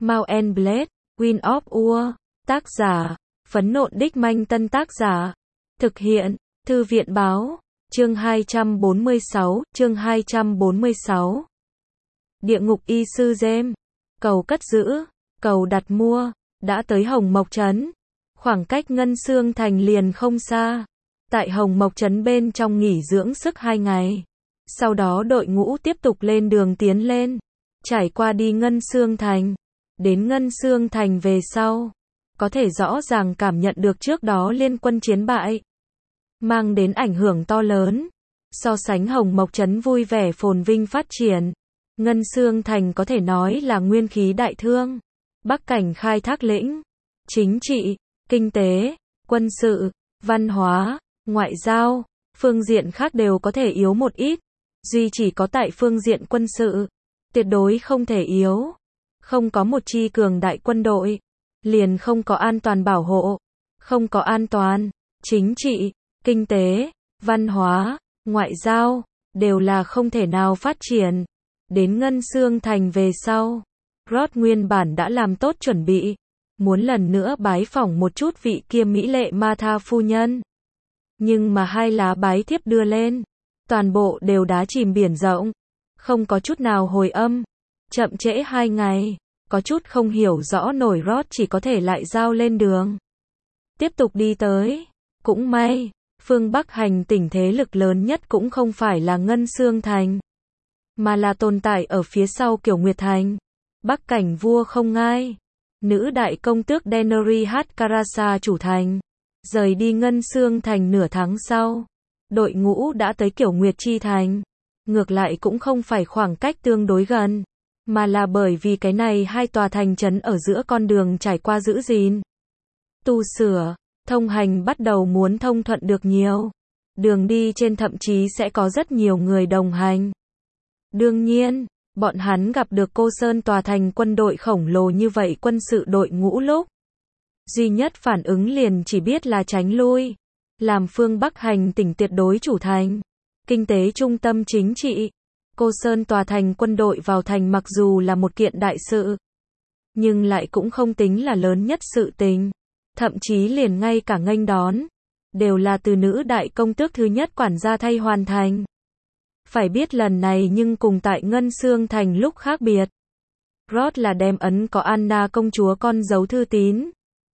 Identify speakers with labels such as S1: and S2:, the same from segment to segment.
S1: Mount and Blade, Wind of War, tác giả, Phấn Nộn Đích Manh Tân tác giả, thực hiện, Thư viện báo, chương 246, Địa ngục y sư Gem, cầu cất giữ, cầu đặt mua, đã tới Hồng Mộc Trấn. Khoảng cách Ngân Xương Thành liền không xa. Tại Hồng Mộc Trấn bên trong nghỉ dưỡng sức 2 ngày. Sau đó đội ngũ tiếp tục lên đường tiến lên. Trải qua đi Ngân Xương Thành. Đến Ngân Xương Thành về sau. Có thể rõ ràng cảm nhận được trước đó liên quân chiến bại. Mang đến ảnh hưởng to lớn. So sánh Hồng Mộc Trấn vui vẻ phồn vinh phát triển. Ngân Xương Thành có thể nói là nguyên khí đại thương. Bắc cảnh khai thác lĩnh. Chính trị, kinh tế, quân sự, văn hóa, ngoại giao, phương diện khác đều có thể yếu một ít. Duy chỉ có tại phương diện quân sự, tuyệt đối không thể yếu. Không có một chi cường đại quân đội, liền không có an toàn bảo hộ. Không có an toàn, chính trị, kinh tế, văn hóa, ngoại giao, đều là không thể nào phát triển. Đến Ngân Xương Thành về sau, Rod nguyên bản đã làm tốt chuẩn bị. Muốn lần nữa bái phỏng một chút vị kia mỹ lệ ma tha phu nhân. Nhưng mà 2 lá bái thiếp đưa lên. Toàn bộ đều đá chìm biển rộng. Không có chút nào hồi âm. Chậm trễ 2 ngày. Có chút không hiểu rõ nổi Rod chỉ có thể lại giao lên đường. Tiếp tục đi tới. Cũng may, phương Bắc hành tỉnh thế lực lớn nhất cũng không phải là Ngân Xương Thành. Mà là tồn tại ở phía sau Kiểu Nguyệt Thành. Bắc cảnh vua không ngai. Nữ đại công tước Daenerys Hardcarasa chủ thành. Rời đi Ngân Xương Thành nửa tháng sau. Đội ngũ đã tới Kiểu Nguyệt Chi Thành. Ngược lại cũng không phải khoảng cách tương đối gần. Mà là bởi vì cái này 2 tòa thành trấn ở giữa con đường trải qua giữ gìn. Tu sửa, thông hành bắt đầu muốn thông thuận được nhiều. Đường đi trên thậm chí sẽ có rất nhiều người đồng hành. Đương nhiên, bọn hắn gặp được Cô Sơn tòa thành quân đội khổng lồ như vậy quân sự đội ngũ lúc. Duy nhất phản ứng liền chỉ biết là tránh lui. Làm phương Bắc hành tỉnh tuyệt đối chủ thành. Kinh tế trung tâm chính trị. Cô Sơn tòa thành quân đội vào thành mặc dù là một kiện đại sự. Nhưng lại cũng không tính là lớn nhất sự tình. Thậm chí liền ngay cả nghênh đón. Đều là từ nữ đại công tước thứ nhất quản gia thay hoàn thành. Phải biết lần này nhưng cùng tại Ngân Xương Thành lúc khác biệt. Rod là đem ấn có Anna công chúa con dấu thư tín.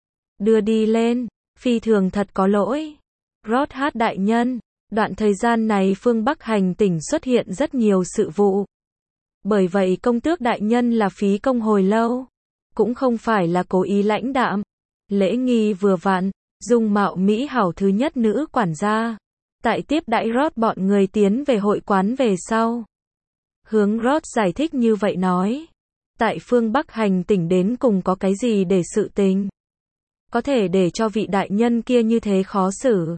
S1: Đưa đi lên, phi thường thật có lỗi. Rod đại nhân, đoạn thời gian này phương Bắc hành tỉnh xuất hiện rất nhiều sự vụ. Bởi vậy công tước đại nhân là phí công hồi lâu. Cũng không phải là cố ý lãnh đạm. Lễ nghi vừa vặn, dung mạo mỹ hảo thứ nhất nữ quản gia. Tại tiếp đãi Rod bọn người tiến về hội quán về sau. Hướng Rod giải thích như vậy nói. Tại phương Bắc hành tỉnh đến cùng có cái gì để sự tình. Có thể để cho vị đại nhân kia như thế khó xử.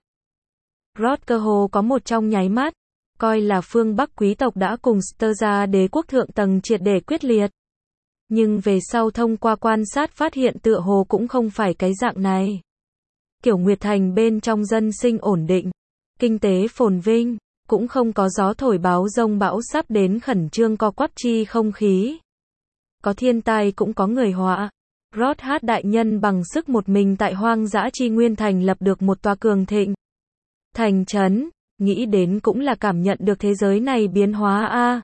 S1: Rod cơ hồ có một trong nháy mắt. Coi là phương Bắc quý tộc đã cùng Sterza đế quốc thượng tầng triệt để quyết liệt. Nhưng về sau thông qua quan sát phát hiện tựa hồ cũng không phải cái dạng này. Kiểu Nguyệt Thành bên trong dân sinh ổn định. Kinh tế phồn vinh, cũng không có gió thổi báo dông bão sắp đến khẩn trương co quắp chi không khí. Có thiên tai cũng có người họa. Rod đại nhân bằng sức một mình tại hoang dã chi nguyên thành lập được một tòa cường thịnh. Thành trấn, nghĩ đến cũng là cảm nhận được thế giới này biến hóa a.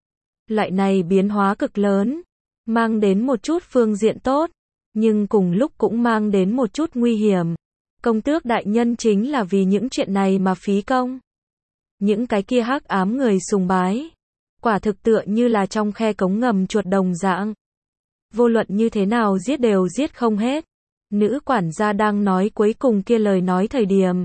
S1: Loại này biến hóa cực lớn, mang đến một chút phương diện tốt, nhưng cùng lúc cũng mang đến một chút nguy hiểm. Công tước đại nhân chính là vì những chuyện này mà phí công. Những cái kia hắc ám người sùng bái. Quả thực tựa như là trong khe cống ngầm chuột đồng dạng. Vô luận như thế nào giết đều giết không hết. Nữ quản gia đang nói cuối cùng kia lời nói thời điểm.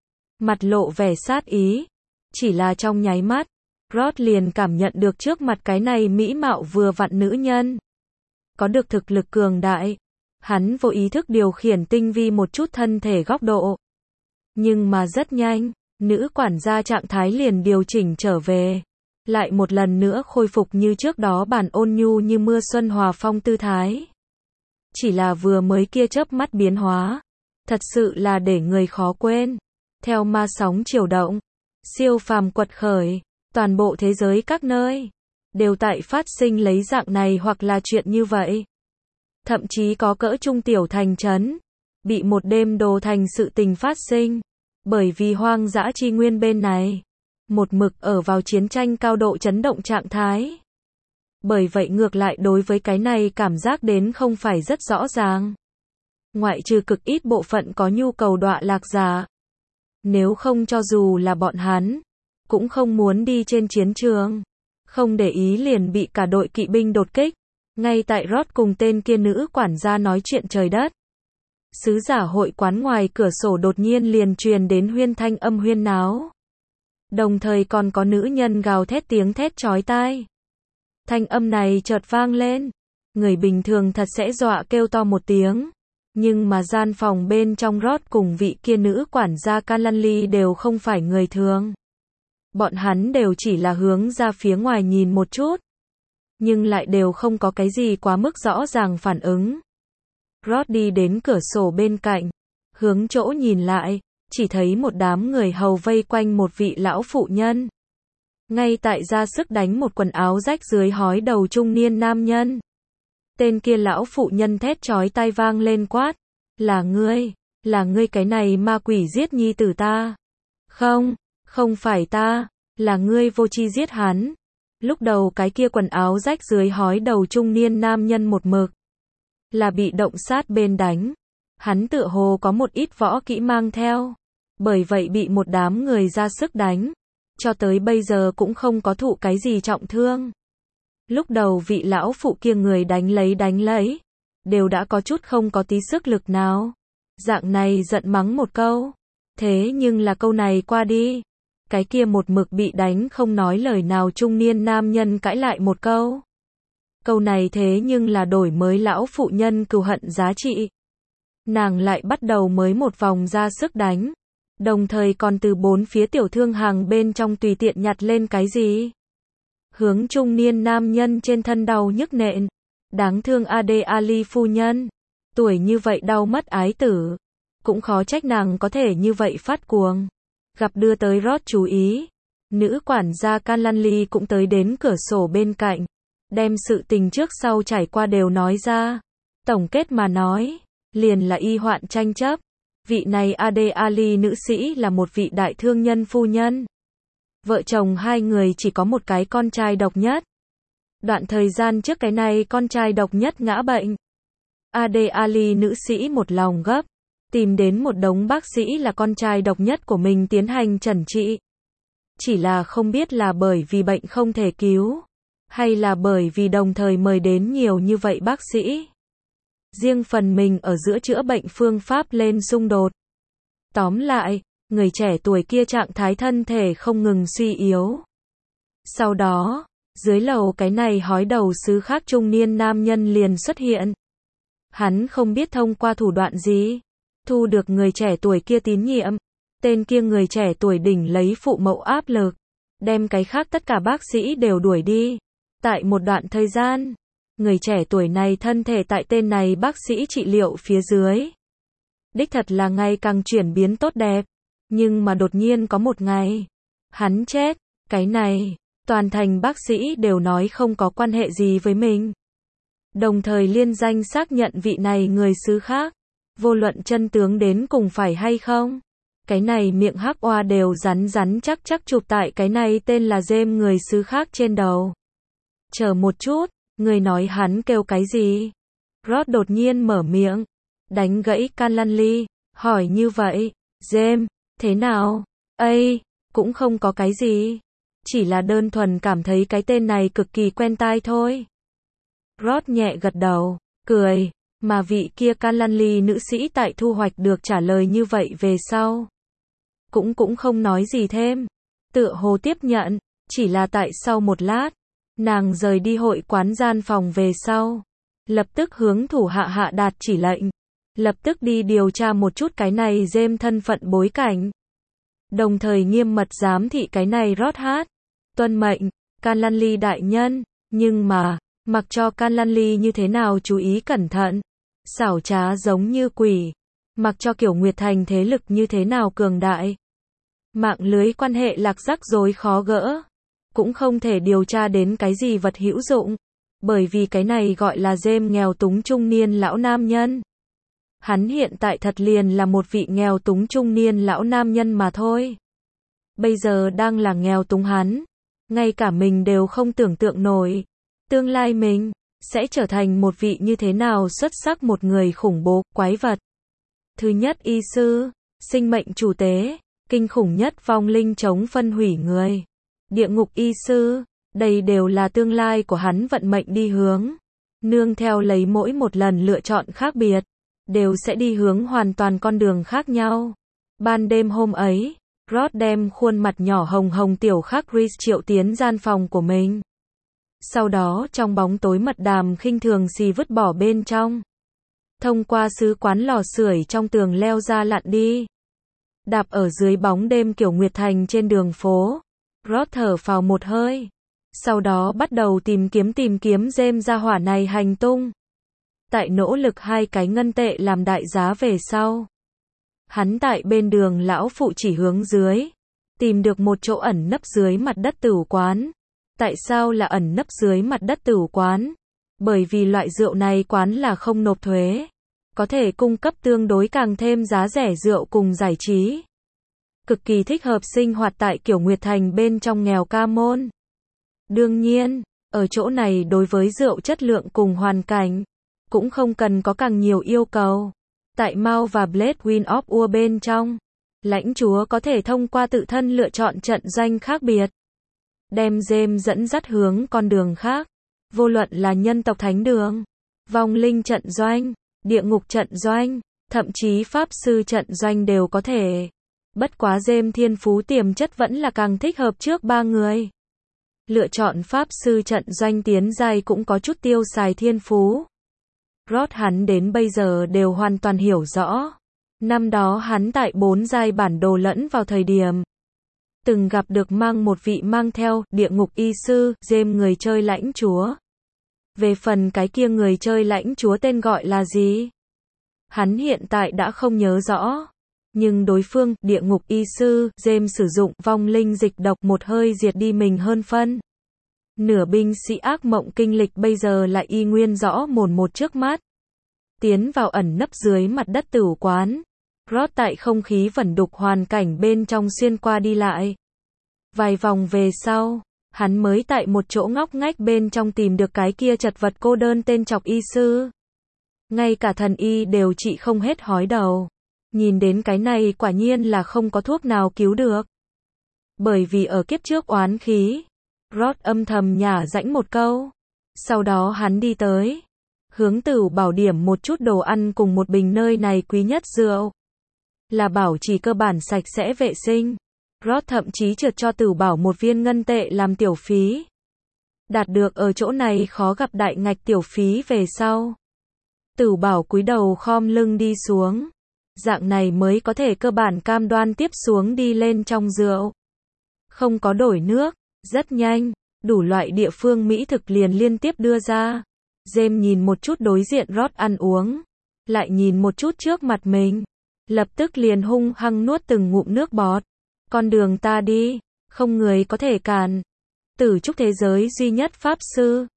S1: Mặt lộ vẻ sát ý. Chỉ là trong nháy mắt. Rod liền cảm nhận được trước mặt cái này mỹ mạo vừa vặn nữ nhân. Có được thực lực cường đại. Hắn vô ý thức điều khiển tinh vi một chút thân thể góc độ. Nhưng mà rất nhanh, nữ quản gia trạng thái liền điều chỉnh trở về. Lại một lần nữa khôi phục như trước đó bản ôn nhu như mưa xuân hòa phong tư thái. Chỉ là vừa mới kia chớp mắt biến hóa. Thật sự là để người khó quên. Theo ma sóng chiều động, siêu phàm quật khởi, toàn bộ thế giới các nơi. Đều tại phát sinh lấy dạng này hoặc là chuyện như vậy. thậm chí có cỡ trung tiểu thành trấn, bị một đêm đổ thành sự tình phát sinh, bởi vì hoang dã chi nguyên bên này, một mực ở vào chiến tranh cao độ chấn động trạng thái. Bởi vậy ngược lại đối với cái này cảm giác đến không phải rất rõ ràng. Ngoại trừ cực ít bộ phận có nhu cầu đọa lạc giả. Nếu không cho dù là bọn hắn, cũng không muốn đi trên chiến trường. Không để ý liền bị cả đội kỵ binh đột kích. Ngay tại Rod cùng tên kia nữ quản gia nói chuyện trời đất. Sứ giả hội quán ngoài cửa sổ đột nhiên liền truyền đến huyên thanh âm huyên náo. Đồng thời còn có nữ nhân gào thét tiếng thét chói tai. Thanh âm này chợt vang lên. Người bình thường thật sẽ dọa kêu to một tiếng. Nhưng mà gian phòng bên trong Rod cùng vị kia nữ quản gia Callanly đều không phải người thường. Bọn hắn đều chỉ là hướng ra phía ngoài nhìn một chút. Nhưng lại đều không có cái gì quá mức rõ ràng phản ứng. Rod đi đến cửa sổ bên cạnh. Hướng chỗ nhìn lại. Chỉ thấy một đám người hầu vây quanh một vị lão phụ nhân. Ngay tại ra sức đánh một quần áo rách dưới hói đầu trung niên nam nhân. Tên kia lão phụ nhân thét chói tai vang lên quát. Là ngươi cái này ma quỷ giết nhi tử ta. Không phải ta, là ngươi vô tri giết hắn. Lúc đầu cái kia quần áo rách dưới hói đầu trung niên nam nhân một mực. Là bị động sát bên đánh. Hắn tựa hồ có một ít võ kỹ mang theo. Bởi vậy bị một đám người ra sức đánh. Cho tới bây giờ cũng không có thụ cái gì trọng thương. Lúc đầu vị lão phụ kia người đánh lấy. Đều đã có chút không có tí sức lực nào. Dạng này giận mắng một câu. Thế nhưng là câu này qua đi. Cái kia một mực bị đánh không nói lời nào trung niên nam nhân cãi lại một câu. Câu này thế nhưng là đổi mới lão phụ nhân cừu hận giá trị. Nàng lại bắt đầu mới một vòng ra sức đánh. Đồng thời còn từ bốn phía tiểu thương hàng bên trong tùy tiện nhặt lên cái gì. Hướng trung niên nam nhân trên thân đau nhức nện. Đáng thương Ade Ali phu nhân. Tuổi như vậy đau mất ái tử. Cũng khó trách nàng có thể như vậy phát cuồng. Gặp đưa tới Rod chú ý. Nữ quản gia Callanly cũng tới đến cửa sổ bên cạnh. Đem sự tình trước sau trải qua đều nói ra. Tổng kết mà nói. Liền là y hoạn tranh chấp. Vị này Ade Ali nữ sĩ là một vị đại thương nhân phu nhân. Vợ chồng hai người chỉ có một cái con trai độc nhất. Đoạn thời gian trước cái này con trai độc nhất ngã bệnh. Ade Ali nữ sĩ một lòng gấp. Tìm đến một đống bác sĩ là con trai độc nhất của mình tiến hành chẩn trị. Chỉ là không biết là bởi vì bệnh không thể cứu. Hay là bởi vì đồng thời mời đến nhiều như vậy bác sĩ. Riêng phần mình ở giữa chữa bệnh phương pháp lên xung đột. Tóm lại, người trẻ tuổi kia trạng thái thân thể không ngừng suy yếu. Sau đó, dưới lầu cái này hói đầu sứ khác trung niên nam nhân liền xuất hiện. Hắn không biết thông qua thủ đoạn gì. Thu được người trẻ tuổi kia tín nhiệm. Tên kia người trẻ tuổi đỉnh lấy phụ mẫu áp lực. Đem cái khác tất cả bác sĩ đều đuổi đi. Tại một đoạn thời gian. Người trẻ tuổi này thân thể tại tên này bác sĩ trị liệu phía dưới. Đích thật là ngày càng chuyển biến tốt đẹp. Nhưng mà đột nhiên có một ngày. Hắn chết. Cái này. Toàn thành bác sĩ đều nói không có quan hệ gì với mình. Đồng thời liên danh xác nhận vị này người xứ khác. Vô luận chân tướng đến cùng phải hay không. Cái này miệng hắc oa đều rắn chắc chụp tại cái này tên là James người xứ khác trên đầu. Chờ một chút. Người nói hắn kêu cái gì? Rod đột nhiên mở miệng. Đánh gãy Callanly. Hỏi như vậy. James, thế nào? Cũng không có cái gì. Chỉ là đơn thuần cảm thấy cái tên này cực kỳ quen tai thôi. Rod nhẹ gật đầu. Cười. Mà vị kia Callanly nữ sĩ tại thu hoạch được trả lời như vậy về sau. Cũng không nói gì thêm. Tựa hồ tiếp nhận. Chỉ là tại sau một lát. Nàng rời đi hội quán gian phòng về sau. Lập tức hướng thủ hạ đạt chỉ lệnh. Lập tức đi điều tra một chút cái này James thân phận bối cảnh. Đồng thời nghiêm mật giám thị cái này Rod hát. Tuân mệnh, Callanly đại nhân. Nhưng mà, mặc cho Callanly như thế nào chú ý cẩn thận. Xảo trá giống như quỷ. Mặc cho kiểu Nguyệt Thành thế lực như thế nào cường đại. Mạng lưới quan hệ lạc rắc rối khó gỡ. Cũng không thể điều tra đến cái gì vật hữu dụng. Bởi vì cái này gọi là James nghèo túng trung niên lão nam nhân. Hắn hiện tại thật liền là một vị nghèo túng trung niên lão nam nhân mà thôi. Bây giờ đang là nghèo túng hắn. Ngay cả mình đều không tưởng tượng nổi. Tương lai mình sẽ trở thành một vị như thế nào xuất sắc, một người khủng bố, quái vật. Thứ nhất y sư, sinh mệnh chủ tế, kinh khủng nhất vong linh chống phân hủy người. Địa ngục y sư, đây đều là tương lai của hắn vận mệnh đi hướng. Nương theo lấy mỗi một lần lựa chọn khác biệt, đều sẽ đi hướng hoàn toàn con đường khác nhau. Ban đêm hôm ấy, Rod đem khuôn mặt nhỏ hồng hồng tiểu khắc Chris triệu tiến gian phòng của mình. Sau đó trong bóng tối mật đàm khinh thường xì vứt bỏ bên trong. Thông qua sứ quán lò sưởi trong tường leo ra lặn đi. Đạp ở dưới bóng đêm kiểu Nguyệt Thành trên đường phố. Rod thở phào một hơi. Sau đó bắt đầu tìm kiếm James gia hỏa này hành tung. Tại nỗ lực 2 cái ngân tệ làm đại giá về sau. Hắn tại bên đường lão phụ chỉ hướng dưới. Tìm được một chỗ ẩn nấp dưới mặt đất tử quán. Tại sao là ẩn nấp dưới mặt đất tử quán? Bởi vì loại rượu này quán là không nộp thuế. Có thể cung cấp tương đối càng thêm giá rẻ rượu cùng giải trí. Cực kỳ thích hợp sinh hoạt tại kiểu Nguyệt Thành bên trong nghèo ca môn. Đương nhiên, ở chỗ này đối với rượu chất lượng cùng hoàn cảnh, cũng không cần có càng nhiều yêu cầu. Tại Mao và Blade Wind of Ur bên trong, lãnh chúa có thể thông qua tự thân lựa chọn trận doanh khác biệt. Đem James dẫn dắt hướng con đường khác. Vô luận là nhân tộc thánh đường, vong linh trận doanh, địa ngục trận doanh, thậm chí pháp sư trận doanh đều có thể. Bất quá James thiên phú tiềm chất vẫn là càng thích hợp trước 3 người. Lựa chọn pháp sư trận doanh tiến giai cũng có chút tiêu xài thiên phú. Rod hắn đến bây giờ đều hoàn toàn hiểu rõ. Năm đó hắn tại 4 giai bản đồ lẫn vào thời điểm. Từng gặp được một vị mang theo địa ngục y sư, James người chơi lãnh chúa. Về phần cái kia người chơi lãnh chúa tên gọi là gì? Hắn hiện tại đã không nhớ rõ. Nhưng đối phương, địa ngục y sư, James sử dụng vong linh dịch độc một hơi diệt đi mình hơn phân. Nửa binh sĩ ác mộng kinh lịch bây giờ lại y nguyên rõ mồn một trước mắt. Tiến vào ẩn nấp dưới mặt đất tử quán. Rod tại không khí vẩn đục hoàn cảnh bên trong xuyên qua đi lại. Vài vòng về sau, hắn mới tại một chỗ ngóc ngách bên trong tìm được cái kia chật vật cô đơn tên Chọc y sư. Ngay cả thần y đều trị không hết hói đầu. Nhìn đến cái này quả nhiên là không có thuốc nào cứu được. Bởi vì ở kiếp trước oán khí, Rod âm thầm nhả rãnh một câu. Sau đó hắn đi tới, hướng Tửu Bảo điểm một chút đồ ăn cùng một bình nơi này quý nhất rượu. Là bảo trì cơ bản sạch sẽ vệ sinh. Rod thậm chí trượt cho Tửu Bảo một viên ngân tệ làm tiểu phí. Đạt được ở chỗ này khó gặp đại ngạch tiểu phí về sau. Tửu Bảo cúi đầu khom lưng đi xuống. Dạng này mới có thể cơ bản cam đoan tiếp xuống đi lên trong rượu. Không có đổi nước, rất nhanh, đủ loại địa phương mỹ thực liền liên tiếp đưa ra. James nhìn một chút đối diện Rod ăn uống, lại nhìn một chút trước mặt mình, lập tức liền hung hăng nuốt từng ngụm nước bọt. Con đường ta đi, không người có thể cản. Tử trúc thế giới duy nhất pháp sư,